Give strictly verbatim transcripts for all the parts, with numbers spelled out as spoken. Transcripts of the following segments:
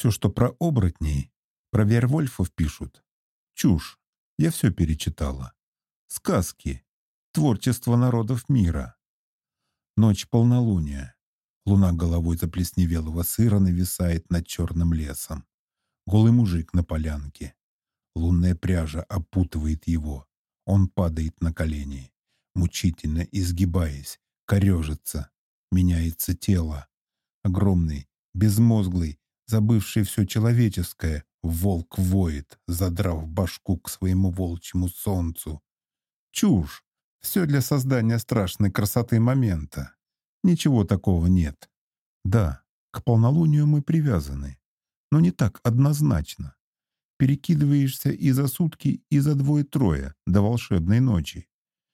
Все, что про оборотней, про вервольфов пишут. Чушь. Я все перечитала. Сказки. Творчество народов мира. Ночь полнолуния. Луна головой заплесневелого сыра нависает над черным лесом. Голый мужик на полянке. Лунная пряжа опутывает его. Он падает на колени, мучительно изгибаясь, корежится. Меняется тело. Огромный, безмозглый, забывший все человеческое, волк воет, задрав башку к своему волчьему солнцу. Чушь! Все для создания страшной красоты момента. Ничего такого нет. Да, к полнолунию мы привязаны, но не так однозначно. Перекидываешься и за сутки, и за двое-трое до волшебной ночи.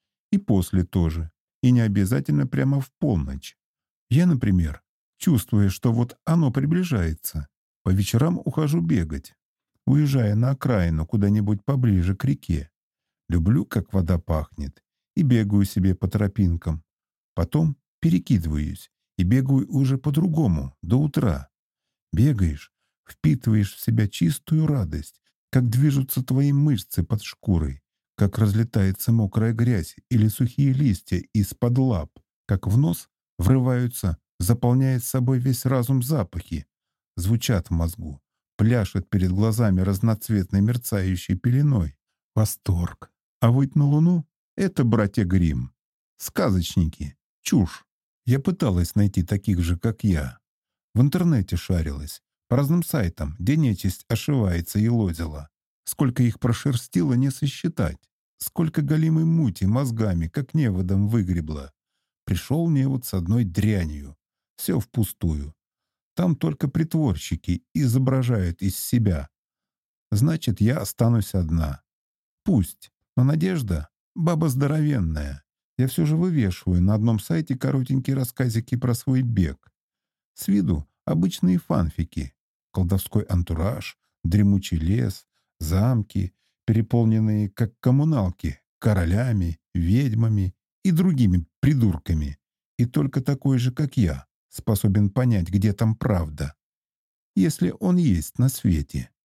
И после тоже. И не обязательно прямо в полночь. Я, например, чувствуя, что вот оно приближается, по вечерам ухожу бегать, уезжая на окраину куда-нибудь поближе к реке. Люблю, как вода пахнет, и бегаю себе по тропинкам. Потом перекидываюсь и бегаю уже по-другому, до утра. Бегаешь, впитываешь в себя чистую радость, как движутся твои мышцы под шкурой, как разлетается мокрая грязь или сухие листья из-под лап, как в нос врываются, заполняет собой весь разум запахи, звучат в мозгу, пляшет перед глазами разноцветной мерцающей пеленой. Восторг. А выйти на Луну — это братья Гримм. Сказочники. Чушь. Я пыталась найти таких же, как я. В интернете шарилась, по разным сайтам, где нечисть ошивается и лозила. Сколько их прошерстило, не сосчитать. Сколько голимой мути мозгами, как неводом, выгребла. Пришел невод с одной дрянью. Все впустую. Там только притворщики изображают из себя. Значит, я останусь одна. Пусть. Но Надежда — баба здоровенная. Я все же вывешиваю на одном сайте коротенькие рассказики про свой бег. С виду обычные фанфики. Колдовской антураж, дремучий лес, замки, переполненные, как коммуналки, королями, ведьмами и другими придурками. И только такой же, как я, способен понять, где там правда. Если он есть на свете.